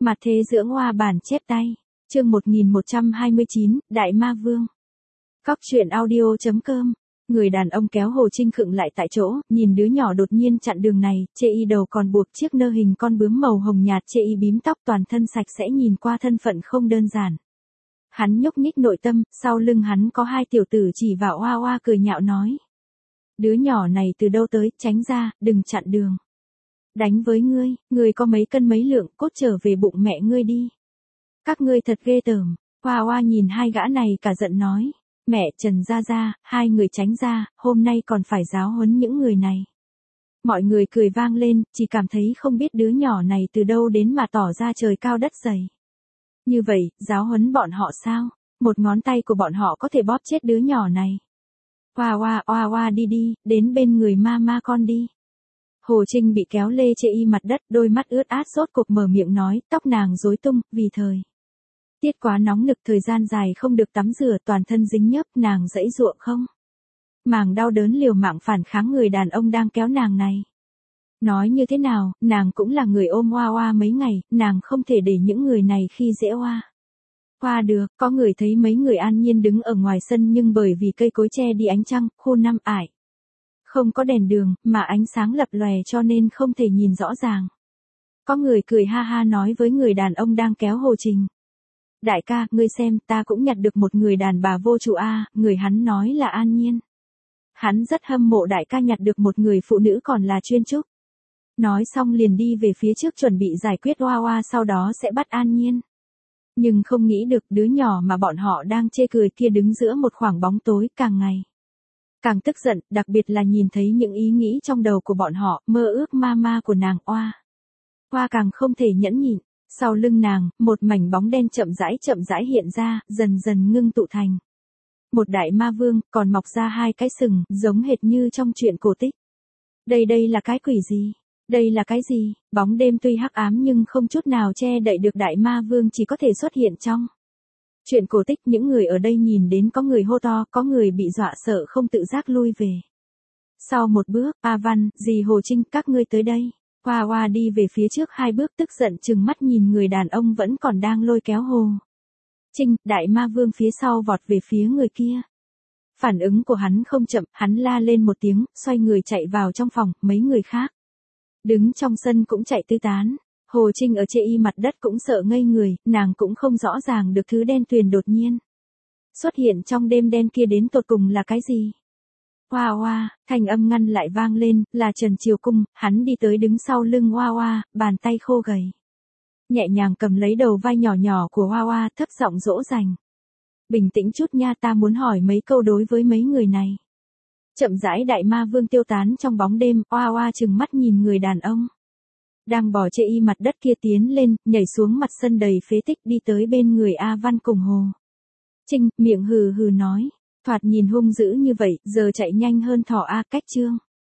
Mặt thế dưỡng hoa bản chép tay. Chương 1129, Đại Ma Vương. Cóc truyện audio.com. Người đàn ông kéo Hồ Trinh khựng lại tại chỗ, nhìn đứa nhỏ đột nhiên chặn đường này, chê y đầu còn buộc chiếc nơ hình con bướm màu hồng nhạt, chê y bím tóc toàn thân sạch sẽ, nhìn qua thân phận không đơn giản. Hắn nhúc nhích nội tâm, sau lưng hắn có hai tiểu tử chỉ vào Hoa Hoa cười nhạo nói. Đứa nhỏ này từ đâu tới, tránh ra, đừng chặn đường. Đánh với ngươi có mấy cân mấy lượng, cốt trở về bụng mẹ ngươi đi. Các ngươi thật ghê tởm. Hoa Hoa nhìn hai gã này cả giận nói. Mẹ Trần ra, hai người tránh ra, hôm nay còn phải giáo huấn những người này. Mọi người cười vang lên, chỉ cảm thấy không biết đứa nhỏ này từ đâu đến mà tỏ ra trời cao đất dày. Như vậy, giáo huấn bọn họ sao? Một ngón tay của bọn họ có thể bóp chết đứa nhỏ này. Hoa Hoa đi, đến bên người ma con đi. Hồ Trinh bị kéo lê chê y mặt đất, đôi mắt ướt át rốt cuộc mở miệng nói, tóc nàng rối tung, vì thời tiết quá nóng nực, thời gian dài không được tắm rửa, toàn thân dính nhớp, nàng dãy giụa không màng đau đớn liều mạng phản kháng người đàn ông đang kéo nàng này. Nói như thế nào, nàng cũng là người ôm Hoa Hoa mấy ngày, nàng không thể để những người này khi dễ Hoa Hoa được. Có người thấy mấy người an nhiên đứng ở ngoài sân, nhưng bởi vì cây cối che đi ánh trăng, khu năm ải không có đèn đường, mà ánh sáng lập lòe cho nên không thể nhìn rõ ràng. Có người cười ha ha nói với người đàn ông đang kéo Hồ Trình. Đại ca, ngươi xem, ta cũng nhặt được một người đàn bà vô chủ a. Người hắn nói là An Nhiên. Hắn rất hâm mộ đại ca nhặt được một người phụ nữ còn là chuyên trúc. Nói xong liền đi về phía trước chuẩn bị giải quyết Hoa Hoa, sau đó sẽ bắt An Nhiên. Nhưng không nghĩ được đứa nhỏ mà bọn họ đang chê cười kia đứng giữa một khoảng bóng tối, càng ngày càng tức giận, đặc biệt là nhìn thấy những ý nghĩ trong đầu của bọn họ, mơ ước ma của nàng Hoa càng không thể nhẫn nhịn. Sau lưng nàng, một mảnh bóng đen chậm rãi hiện ra, dần dần ngưng tụ thành một đại ma vương, còn mọc ra hai cái sừng, giống hệt như trong truyện cổ tích. Đây là cái quỷ gì? Đây là cái gì? Bóng đêm tuy hắc ám nhưng không chút nào che đậy được đại ma vương chỉ có thể xuất hiện trong chuyện cổ tích. Những người ở đây nhìn đến có người hô to, có người bị dọa sợ không tự giác lui về sau một bước. A Văn, dì Hồ Trinh, các ngươi tới đây. Hoa Hoa đi về phía trước hai bước, tức giận trừng mắt nhìn người đàn ông vẫn còn đang lôi kéo Hồ Trinh. Đại ma vương phía sau vọt về phía người kia. Phản ứng của hắn không chậm, hắn la lên một tiếng, xoay người chạy vào trong phòng, mấy người khác đứng trong sân cũng chạy tứ tán. Hồ Trinh ở chê y mặt đất cũng sợ ngây người, nàng cũng không rõ ràng được thứ đen tuyền đột nhiên xuất hiện trong đêm đen kia đến tột cùng là cái gì. Hoa, thanh âm ngăn lại vang lên, là Trần Triều Cung. Hắn đi tới đứng sau lưng Hoa, bàn tay khô gầy nhẹ nhàng cầm lấy đầu vai nhỏ của Hoa, thấp giọng dỗ dành. Bình tĩnh chút nha, ta muốn hỏi mấy câu đối với mấy người này. Chậm rãi đại ma vương tiêu tán trong bóng đêm. Hoa trừng mắt nhìn người đàn ông đang bò chê y mặt đất kia, tiến lên, nhảy xuống mặt sân đầy phế tích, đi tới bên người A Văn cùng Hồ Trinh, miệng hừ nói. Thoạt nhìn hung dữ như vậy, giờ chạy nhanh hơn thỏ a. Cách chương